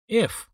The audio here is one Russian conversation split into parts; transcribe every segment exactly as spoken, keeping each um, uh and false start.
F.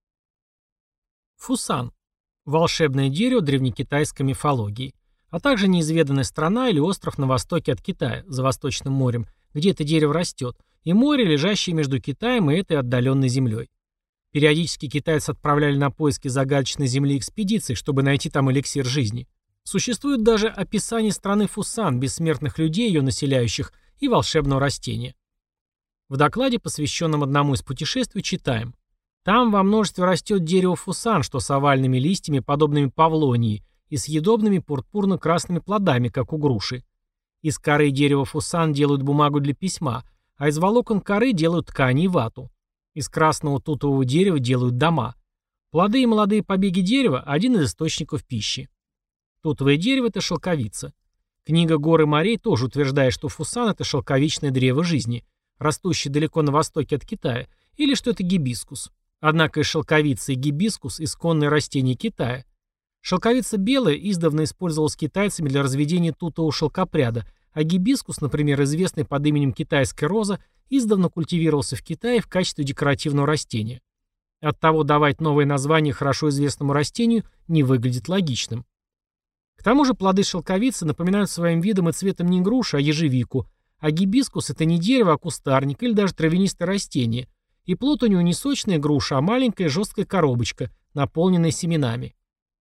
Фусан. Волшебное дерево древнекитайской мифологии, а также неизведанная страна или остров на востоке от Китая, за Восточным морем, где это дерево растет, и море, лежащее между Китаем и этой отдаленной землей. Периодически китайцы отправляли на поиски загадочной земли экспедиции, чтобы найти там эликсир жизни. Существует даже описание страны Фусан, бессмертных людей, ее населяющих, и волшебного растения. В докладе, посвященном одному из путешествий, читаем: «Там во множестве растет дерево Фусан, что с овальными листьями, подобными павлонии, и съедобными пурпурно-красными плодами, как у груши. Из коры дерева Фусан делают бумагу для письма, а из волокон коры делают ткани и вату. Из красного тутового дерева делают дома. Плоды и молодые побеги дерева – один из источников пищи. Тутовое дерево – это шелковица. Книга «Горы морей» тоже утверждает, что Фусан – это шелковичное древо жизни, растущее далеко на востоке от Китая, или что это гибискус. Однако и шелковица, и гибискус – исконные растения Китая. Шелковица белая издавна использовалась китайцами для разведения тутового шелкопряда, а гибискус, например, известный под именем китайская роза, издавна культивировался в Китае в качестве декоративного растения. Оттого давать новое название хорошо известному растению не выглядит логичным. К тому же плоды шелковицы напоминают своим видом и цветом не грушу, а ежевику, а гибискус – это не дерево, а кустарник или даже травянистое растение, и плод у него не сочная груша, а маленькая жесткая коробочка, наполненная семенами.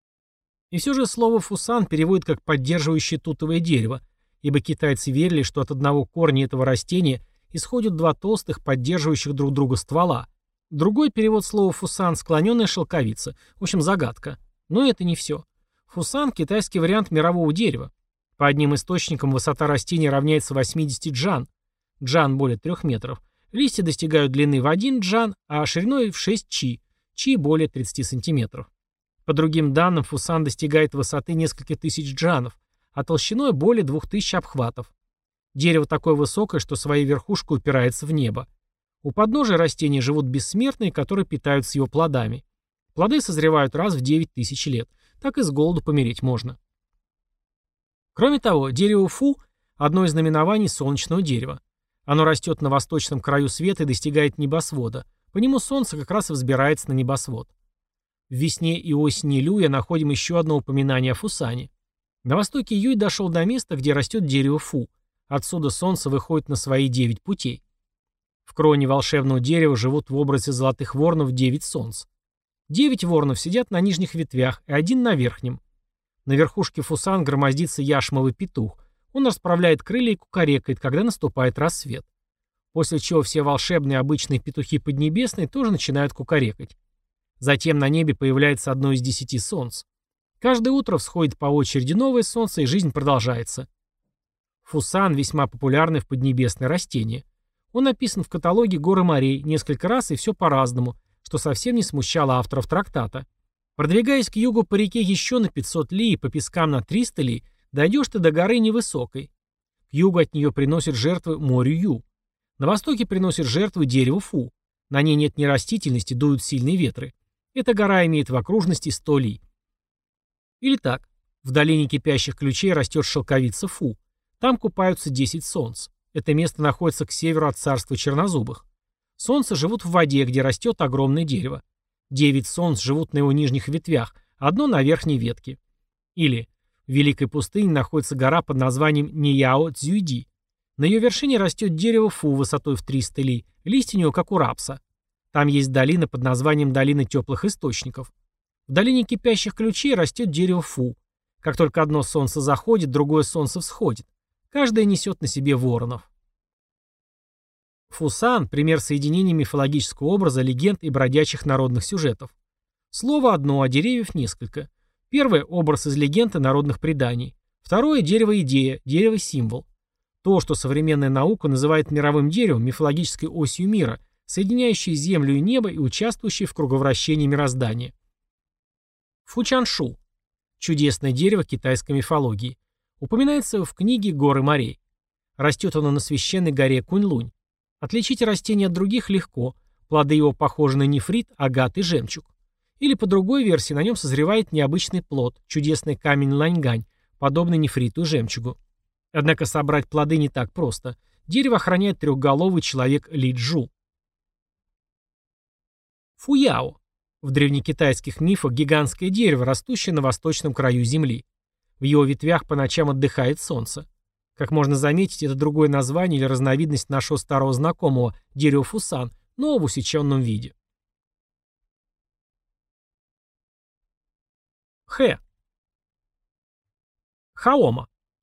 И все же слово «фусан» переводит как «поддерживающее тутовое дерево», ибо китайцы верили, что от одного корня этого растения исходят два толстых, поддерживающих друг друга ствола. Другой перевод слова «фусан» – склоненная шелковица. В общем, загадка. Но это не все. Фусан – китайский вариант мирового дерева. По одним источникам высота растения равняется восьмидесяти джан. Джан более трех метров. Листья достигают длины в один джан, а шириной в шесть чи. Чи более тридцати сантиметров. По другим данным, фусан достигает высоты несколько тысяч джанов, а толщиной более двух тысяч обхватов. Дерево такое высокое, что своей верхушкой упирается в небо. У подножия растения живут бессмертные, которые питаются его плодами. Плоды созревают раз в девять тысяч лет. Так и с голоду помереть можно. Кроме того, дерево фу – одно из наименований солнечного дерева. Оно растет на восточном краю света и достигает небосвода. По нему солнце как раз и взбирается на небосвод. В весне и осени Люя находим еще одно упоминание о фусане. На востоке Юй дошел до места, где растет дерево фу. Отсюда солнце выходит на свои девять путей. В кроне волшебного дерева живут в образе золотых воронов девять солнц. Девять воронов сидят на нижних ветвях и один на верхнем. На верхушке фусан громоздится яшмовый петух. Он расправляет крылья и кукарекает, когда наступает рассвет. После чего все волшебные обычные петухи поднебесные тоже начинают кукарекать. Затем на небе появляется одно из десяти солнц. Каждое утро всходит по очереди новое солнце, и жизнь продолжается. Фусан весьма популярное в Поднебесной растение. Он описан в каталоге «Горы морей» несколько раз и все по-разному, что совсем не смущало авторов трактата. Продвигаясь к югу по реке еще на пятьсот ли и по пескам на триста ли, дойдешь ты до горы невысокой. К югу от нее приносят жертвы морю Ю. На востоке приносят жертвы дереву Фу. На ней нет ни растительности, дуют сильные ветры. Эта гора имеет в окружности сто ли. Или так. В долине кипящих ключей растет шелковица Фу. Там купаются десять солнц. Это место находится к северу от царства чернозубых. Солнца живут в воде, где растет огромное дерево. Девять солнц живут на его нижних ветвях, одно на верхней ветке. Или в Великой пустыне находится гора под названием Нияо Цзюйди. На ее вершине растет дерево Фу высотой в триста ли, листья у него как у рапса. Там есть долина под названием Долина теплых источников. В долине кипящих ключей растет дерево Фу. Как только одно солнце заходит, другое солнце всходит. Каждое несет на себе воронов. Фусан – пример соединения мифологического образа, легенд и бродячих народных сюжетов. Слово одно, а деревьев несколько. Первое – образ из легенд и народных преданий. Второе – дерево-идея, дерево-символ. То, что современная наука называет мировым деревом, мифологической осью мира, соединяющей землю и небо и участвующей в круговращении мироздания. Фучаншу – чудесное дерево китайской мифологии. Упоминается в книге «Горы морей». Растет оно на священной горе Куньлунь. Отличить растение от других легко. Плоды его похожи на нефрит, агат и жемчуг. Или по другой версии на нем созревает необычный плод, чудесный камень ланьгань, подобный нефриту и жемчугу. Однако собрать плоды не так просто. Дерево охраняет трехголовый человек Ли Джу. Фуяо. В древнекитайских мифах гигантское дерево, растущее на восточном краю земли. В его ветвях по ночам отдыхает солнце. Как можно заметить, это другое название или разновидность нашего старого знакомого дерева фусан, но в усеченном виде. Хэ. Хаома.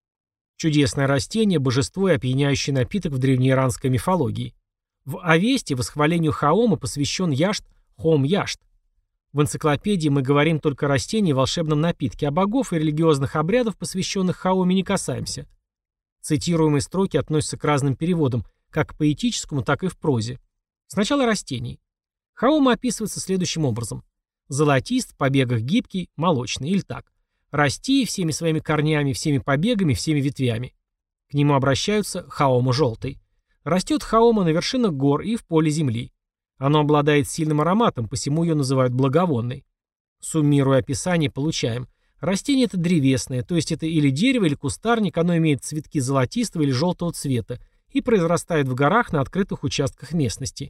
Чудесное растение, божество и опьяняющий напиток в древнеиранской мифологии. В Авесте восхвалению хаома посвящен яшт Хом-яшт. В энциклопедии мы говорим только о растении и волшебном напитке, а богов и религиозных обрядов, посвященных хаоме, не касаемся. Цитируемые строки относятся к разным переводам, как к поэтическому, так и в прозе. Сначала растений. Хаома описывается следующим образом. Золотист, в побегах гибкий, молочный, или так. Расти всеми своими корнями, всеми побегами, всеми ветвями. К нему обращаются хаома желтый. Растет хаома на вершинах гор и в поле земли. Оно обладает сильным ароматом, посему ее называют благовонной. Суммируя описание, получаем. Растение это древесное, то есть это или дерево, или кустарник, оно имеет цветки золотистого или желтого цвета и произрастает в горах на открытых участках местности.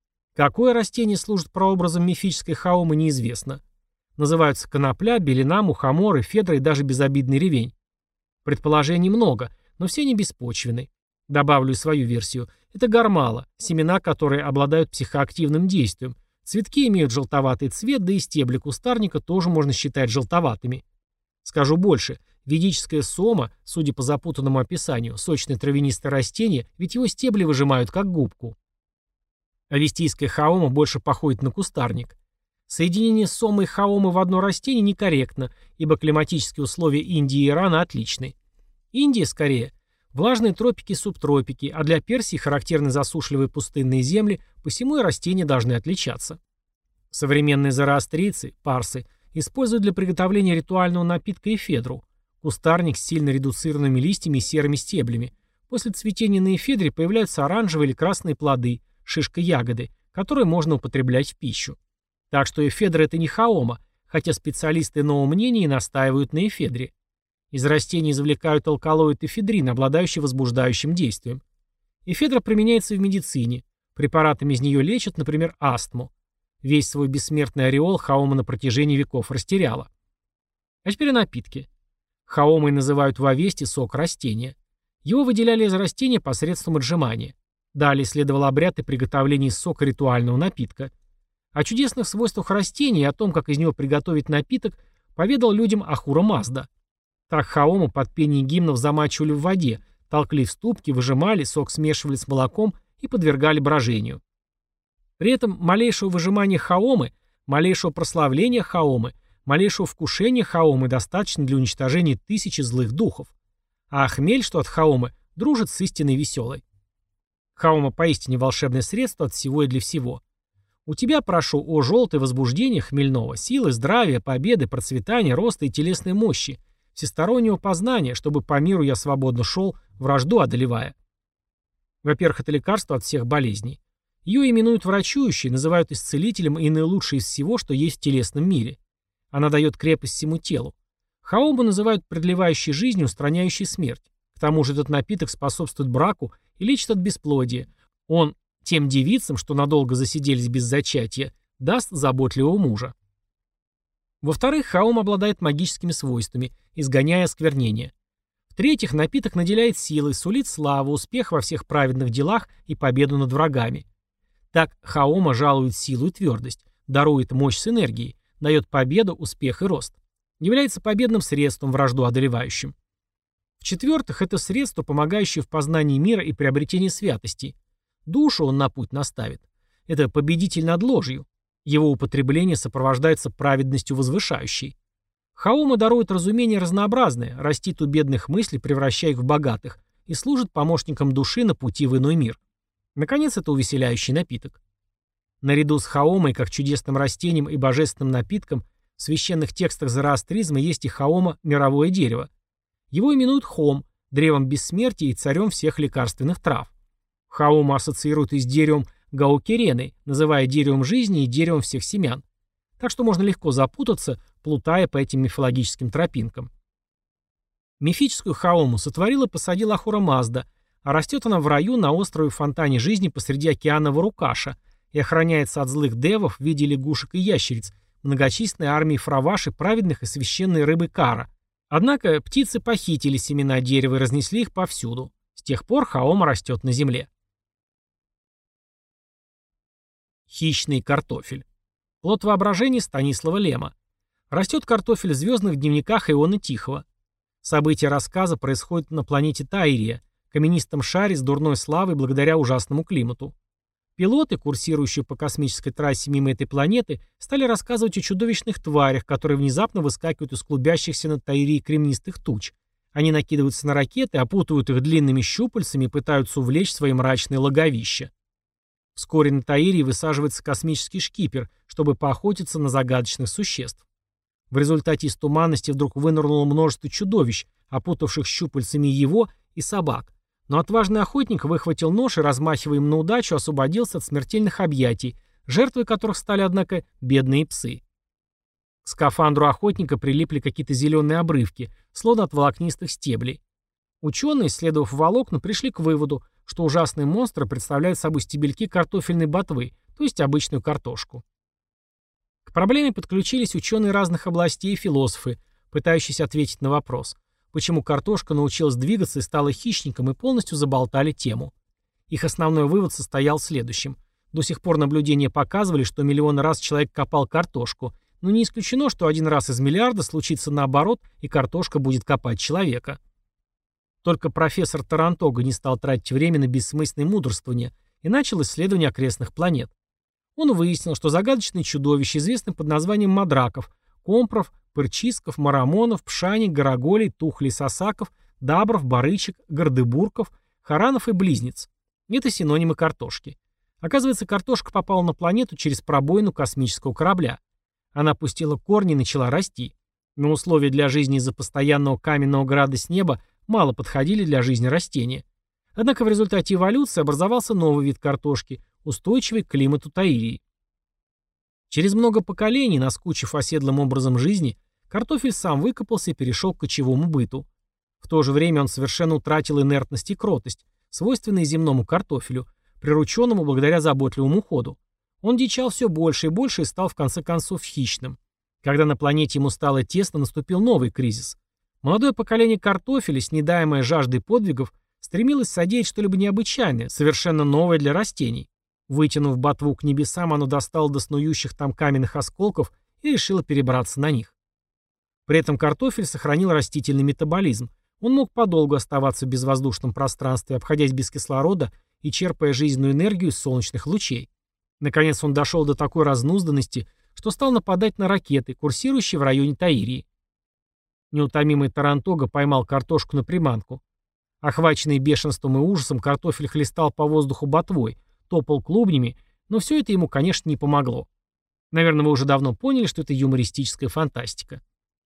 Какое растение служит прообразом мифической хаомы, неизвестно. Называются конопля, белина, мухомор, эфедра и даже безобидный ревень. Предположений много, но все не беспочвенны. Добавлю свою версию. Это гармала, семена которой обладают психоактивным действием. Цветки имеют желтоватый цвет, да и стебли кустарника тоже можно считать желтоватыми. Скажу больше. Ведическая сома, судя по запутанному описанию, сочное травянистое растение, ведь его стебли выжимают как губку. Авестийская хаома больше походит на кустарник. Соединение сомы и хаомы в одно растение некорректно, ибо климатические условия Индии и Ирана отличны. Индия, скорее, влажные тропики и субтропики, а для Персии характерны засушливые пустынные земли, посему и растения должны отличаться. Современные зороастрийцы, парсы, используют для приготовления ритуального напитка эфедру, кустарник с сильно редуцированными листьями и серыми стеблями. После цветения на эфедре появляются оранжевые или красные плоды, шишка-ягоды, которые можно употреблять в пищу. Так что эфедра это не хаома, хотя специалисты иного мнения и настаивают на эфедре. Из растений извлекают алкалоид эфедрин, обладающий возбуждающим действием. Эфедра применяется в медицине. Препаратами из нее лечат, например, астму. Весь свой бессмертный ореол хаома на протяжении веков растеряла. А теперь о напитке. Хаомой называют в Авесте сок растения. Его выделяли из растения посредством отжимания. Далее следовал обряд и приготовление из сока ритуального напитка. О чудесных свойствах растения и о том, как из него приготовить напиток, поведал людям Ахура Мазда. Так хаому под пение гимнов замачивали в воде, толкли в ступки, выжимали, сок смешивали с молоком и подвергали брожению. При этом малейшего выжимания хаомы, малейшего прославления хаомы, малейшего вкушения хаомы достаточно для уничтожения тысячи злых духов. А хмель, что от хаомы, дружит с истинной веселой. Хаома поистине волшебное средство от всего и для всего. У тебя прошу о желтое возбуждение хмельного, силы, здравия, победы, процветания, роста и телесной мощи, всестороннего познания, чтобы по миру я свободно шел, вражду одолевая. Во-первых, это лекарство от всех болезней. Ее именуют врачующей, называют исцелителем и наилучшей из всего, что есть в телесном мире. Она дает крепость всему телу. Хаому называют продлевающей жизнь, устраняющей смерть. К тому же этот напиток способствует браку и лечит от бесплодия. Он тем девицам, что надолго засиделись без зачатия, даст заботливого мужа. Во-вторых, хаум обладает магическими свойствами, изгоняя осквернение. В-третьих, напиток наделяет силой, сулит славу, успех во всех праведных делах и победу над врагами. Так хаома жалует силу и твердость, дарует мощь с энергией, дает победу, успех и рост. Является победным средством, вражду одолевающим. В-четвертых, это средство, помогающее в познании мира и приобретении святости. Душу он на путь наставит. Это победитель над ложью. Его употребление сопровождается праведностью возвышающей. Хаома дарует разумение разнообразное, растит у бедных мыслей, превращая их в богатых, и служит помощником души на пути в иной мир. Наконец, это увеселяющий напиток. Наряду с хаомой, как чудесным растением и божественным напитком, в священных текстах зороастризма есть и хаома мировое дерево. Его именуют хом, древом бессмертия и царем всех лекарственных трав. Хаома ассоциируют и с деревом гаукерены, называя деревом жизни и деревом всех семян. Так что можно легко запутаться, плутая по этим мифологическим тропинкам. Мифическую хаому сотворил и посадил Ахура Мазда, а растет она в раю на острове Фонтане Жизни посреди океана Варукаша, и охраняется от злых девов в виде лягушек и ящериц, многочисленной армией фраваши, праведных и священной рыбы Кара. Однако птицы похитили семена дерева и разнесли их повсюду. С тех пор хаома растет на земле. Хищный картофель. Плод воображения Станислава Лема. Растет картофель в звездных дневниках Иона Тихого. События рассказа происходят на планете Таирия, каменистом шаре с дурной славой благодаря ужасному климату. Пилоты, курсирующие по космической трассе мимо этой планеты, стали рассказывать о чудовищных тварях, которые внезапно выскакивают из клубящихся над Таирией кремнистых туч. Они накидываются на ракеты, опутывают их длинными щупальцами и пытаются увлечь свои мрачные логовища. Вскоре на Таирии высаживается космический шкипер, чтобы поохотиться на загадочных существ. В результате из туманности вдруг вынырнуло множество чудовищ, опутавших щупальцами его и собак. Но отважный охотник выхватил нож и, размахивая им на удачу, освободился от смертельных объятий, жертвой которых стали, однако, бедные псы. К скафандру охотника прилипли какие-то зеленые обрывки, словно от волокнистых стеблей. Ученые, исследовав волокна, пришли к выводу, что ужасные монстры представляют собой стебельки картофельной ботвы, то есть обычную картошку. К проблеме подключились ученые разных областей и философы, пытающиеся ответить на вопрос, почему картошка научилась двигаться и стала хищником, и полностью заболтали тему. Их основной вывод состоял в следующем. До сих пор наблюдения показывали, что миллионы раз человек копал картошку, но не исключено, что один раз из миллиарда случится наоборот, и картошка будет копать человека. Только профессор Тарантога не стал тратить время на бессмысленное мудрствование и начал исследование окрестных планет. Он выяснил, что загадочные чудовища известны под названием мадраков, компров, пырчисков, марамонов, пшаник, гороголей, тухлей, сосаков, дабров, барычек, гордыбурков, харанов и близнец. Это синонимы картошки. Оказывается, картошка попала на планету через пробоину космического корабля. Она пустила корни и начала расти. Но условия для жизни из-за постоянного каменного града с неба мало подходили для жизни растения. Однако в результате эволюции образовался новый вид картошки, устойчивый к климату Таирии. Через много поколений, наскучив оседлым образом жизни, картофель сам выкопался и перешел к кочевому быту. В то же время он совершенно утратил инертность и кротость, свойственные земному картофелю, прирученному благодаря заботливому уходу. Он дичал все больше и больше и стал в конце концов хищным. Когда на планете ему стало тесно, наступил новый кризис. Молодое поколение картофеля, снедаемое жаждой подвигов, стремилось содеять что-либо необычайное, совершенно новое для растений. Вытянув ботву к небесам, оно достало до снующих там каменных осколков и решило перебраться на них. При этом картофель сохранил растительный метаболизм. Он мог подолгу оставаться в безвоздушном пространстве, обходясь без кислорода и черпая жизненную энергию из солнечных лучей. Наконец он дошел до такой разнузданности, что стал нападать на ракеты, курсирующие в районе Таирии. Неутомимый Тарантога поймал картошку на приманку. Охваченный бешенством и ужасом, картофель хлестал по воздуху ботвой, топал клубнями, но все это ему, конечно, не помогло. Наверное, вы уже давно поняли, что это юмористическая фантастика.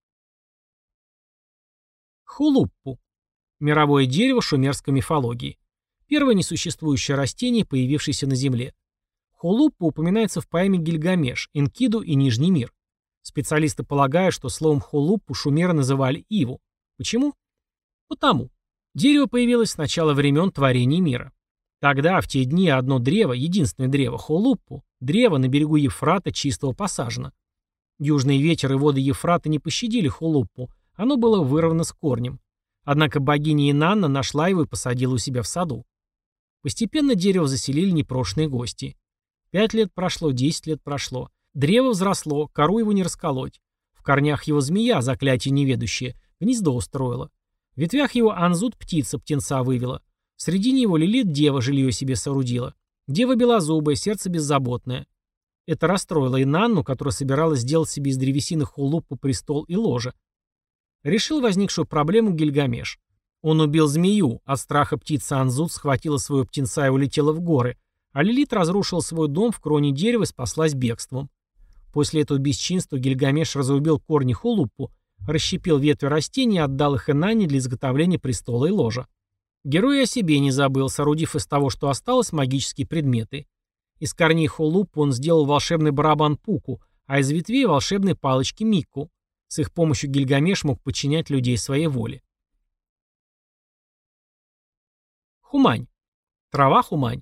Хулуппу. Мировое дерево шумерской мифологии. Первое несуществующее растение, появившееся на Земле. Хулуппу упоминается в поэме «Гильгамеш», «Энкиду» и «Нижний мир». Специалисты полагают, что словом хулуппу шумеры называли иву. Почему? Потому. Дерево появилось с начала времен творения мира. Тогда, в те дни, одно древо, единственное древо, Хулуппу, древо на берегу Евфрата чистого посажено. Южный ветер и воды Евфрата не пощадили Хулуппу, оно было вырвано с корнем. Однако богиня Инанна нашла его и посадила у себя в саду. Постепенно дерево заселили непрошенные гости. Пять лет прошло, десять лет прошло. Древо взросло, кору его не расколоть. В корнях его змея, заклятие неведущее, гнездо устроила. В ветвях его анзут птица птенца вывела. В середине его Лилит дева жилье себе соорудила. Дева белозубая, сердце беззаботное. Это расстроило Инанну, которая собиралась сделать себе из древесины хулуппу престол и ложе. Решил возникшую проблему Гильгамеш. Он убил змею, от страха птица Анзут схватила своего птенца и улетела в горы, а Лилит разрушила свой дом в кроне дерева и спаслась бегством. После этого бесчинства Гильгамеш разрубил корни хулуппу, расщепил ветви растений и отдал их Инанне для изготовления престола и ложа. Герой о себе не забыл, соорудив из того, что осталось, магические предметы. Из корней хулуппу он сделал волшебный барабан Пуку, а из ветвей волшебные палочки Микку. С их помощью Гильгамеш мог подчинять людей своей воле. Хумань. Трава хумань.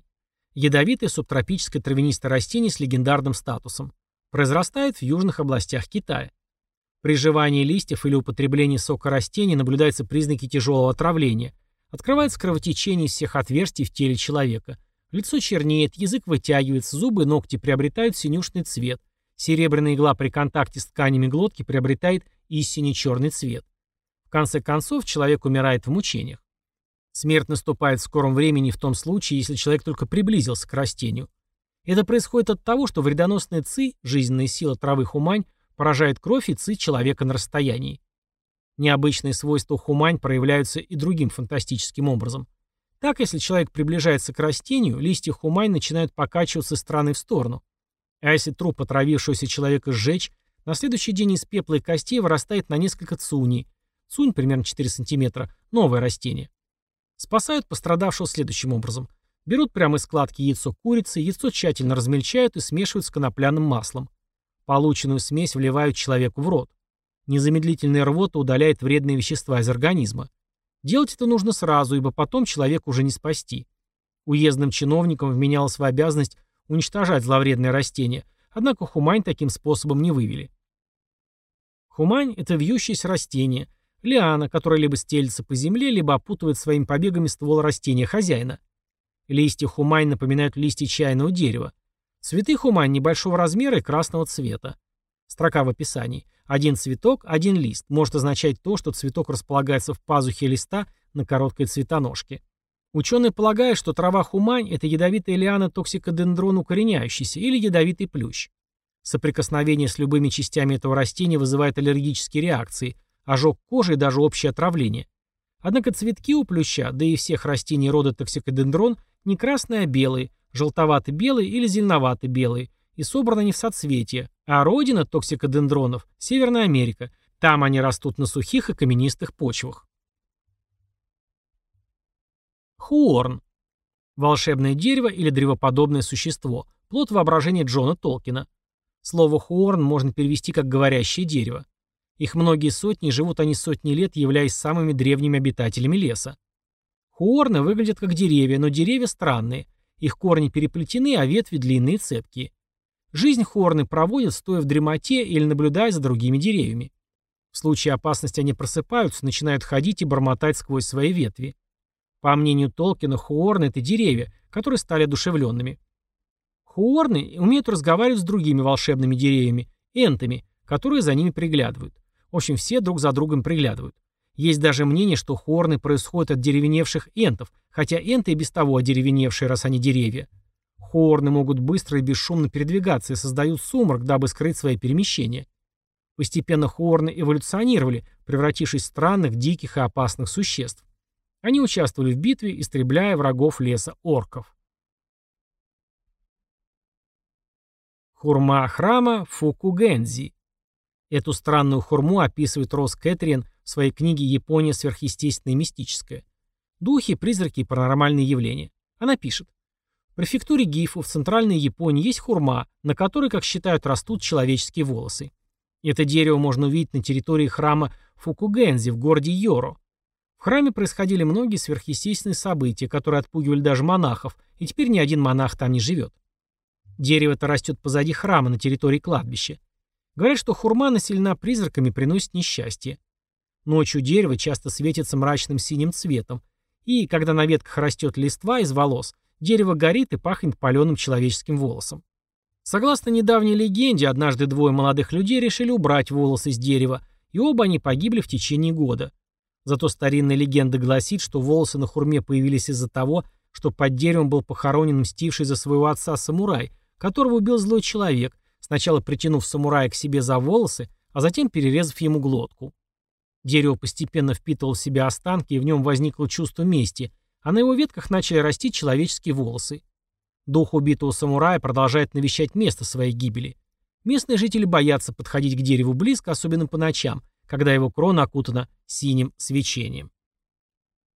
Ядовитое субтропическое травянистое растение с легендарным статусом. Произрастает в южных областях Китая. При жевании листьев или употреблении сока растения наблюдаются признаки тяжелого отравления. Открывается кровотечение из всех отверстий в теле человека. Лицо чернеет, язык вытягивается, зубы и ногти приобретают синюшный цвет. Серебряная игла при контакте с тканями глотки приобретает истинно черный цвет. В конце концов, человек умирает в мучениях. Смерть наступает в скором времени в том случае, если человек только приблизился к растению. Это происходит от того, что вредоносная ци, жизненная сила травы хумань, поражает кровь и ци человека на расстоянии. Необычные свойства хумань проявляются и другим фантастическим образом. Так, если человек приближается к растению, листья хумань начинают покачиваться из стороны в сторону. А если труп отравившегося человека сжечь, на следующий день из пепла и костей вырастает на несколько цуней. Цунь примерно четыре сантиметра, новое растение. Спасают пострадавшего следующим образом. Берут прямо из складки яйцо курицы, яйцо тщательно размельчают и смешивают с конопляным маслом. Полученную смесь вливают человеку в рот. Незамедлительная рвота удаляет вредные вещества из организма. Делать это нужно сразу, ибо потом человека уже не спасти. Уездным чиновникам вменялась в обязанность уничтожать зловредные растения, однако хумань таким способом не вывели. Хумань – это вьющееся растение, лиана, которая либо стелется по земле, либо опутывает своими побегами ствол растения хозяина. Листья хумань напоминают листья чайного дерева. Цветы хумань небольшого размера и красного цвета. Строка в описании. Один цветок, один лист может означать то, что цветок располагается в пазухе листа на короткой цветоножке. Ученые полагают, что трава хумань – это ядовитая лиана токсикодендрон укореняющийся или ядовитый плющ. Соприкосновение с любыми частями этого растения вызывает аллергические реакции, ожог кожи и даже общее отравление. Однако цветки у плюща, да и всех растений рода токсикодендрон, не красные, а белые, желтовато-белые или зеленовато-белые, и собраны они в соцветия, а родина токсикодендронов – Северная Америка. Там они растут на сухих и каменистых почвах. Хуорн. Волшебное дерево или древоподобное существо. Плод воображения Джона Толкина. Слово хуорн можно перевести как «говорящее дерево». Их многие сотни, живут они сотни лет, являясь самыми древними обитателями леса. Хуорны выглядят как деревья, но деревья странные. Их корни переплетены, а ветви длинные и цепкие. Жизнь хуорны проводят, стоя в дремоте или наблюдая за другими деревьями. В случае опасности они просыпаются, начинают ходить и бормотать сквозь свои ветви. По мнению Толкина, хуорны – это деревья, которые стали одушевленными. Хуорны умеют разговаривать с другими волшебными деревьями – энтами, которые за ними приглядывают. В общем, все друг за другом приглядывают. Есть даже мнение, что хуорны происходят от деревеневших энтов, хотя энты и без того одеревеневшие, раз они деревья. Хуорны могут быстро и бесшумно передвигаться и создают сумрак, дабы скрыть свои перемещения. Постепенно хуорны эволюционировали, превратившись в странных, диких и опасных существ. Они участвовали в битве, истребляя врагов леса орков. Хурма храма Фукугэнзи. Эту странную хурму описывает Росс Кэтрин в своей книге «Япония. Сверхъестественное и мистическое. Духи, призраки и паранормальные явления». Она пишет. В префектуре Гифу в центральной Японии есть хурма, на которой, как считают, растут человеческие волосы. Это дерево можно увидеть на территории храма Фукугэнзи в городе Йоро. В храме происходили многие сверхъестественные события, которые отпугивали даже монахов, и теперь ни один монах там не живет. Дерево-то растет позади храма на территории кладбища. Говорят, что хурма населена призраками, приносит несчастье. Ночью дерево часто светится мрачным синим цветом, и, когда на ветках растет листва из волос, дерево горит и пахнет паленым человеческим волосом. Согласно недавней легенде, однажды двое молодых людей решили убрать волосы с дерева, и оба они погибли в течение года. Зато старинная легенда гласит, что волосы на хурме появились из-за того, что под деревом был похоронен мстивший за своего отца самурай, которого убил злой человек, сначала притянув самурая к себе за волосы, а затем перерезав ему глотку. Дерево постепенно впитывало в себя останки, и в нем возникло чувство мести, а на его ветках начали расти человеческие волосы. Дух убитого самурая продолжает навещать место своей гибели. Местные жители боятся подходить к дереву близко, особенно по ночам, когда его крона окутана синим свечением.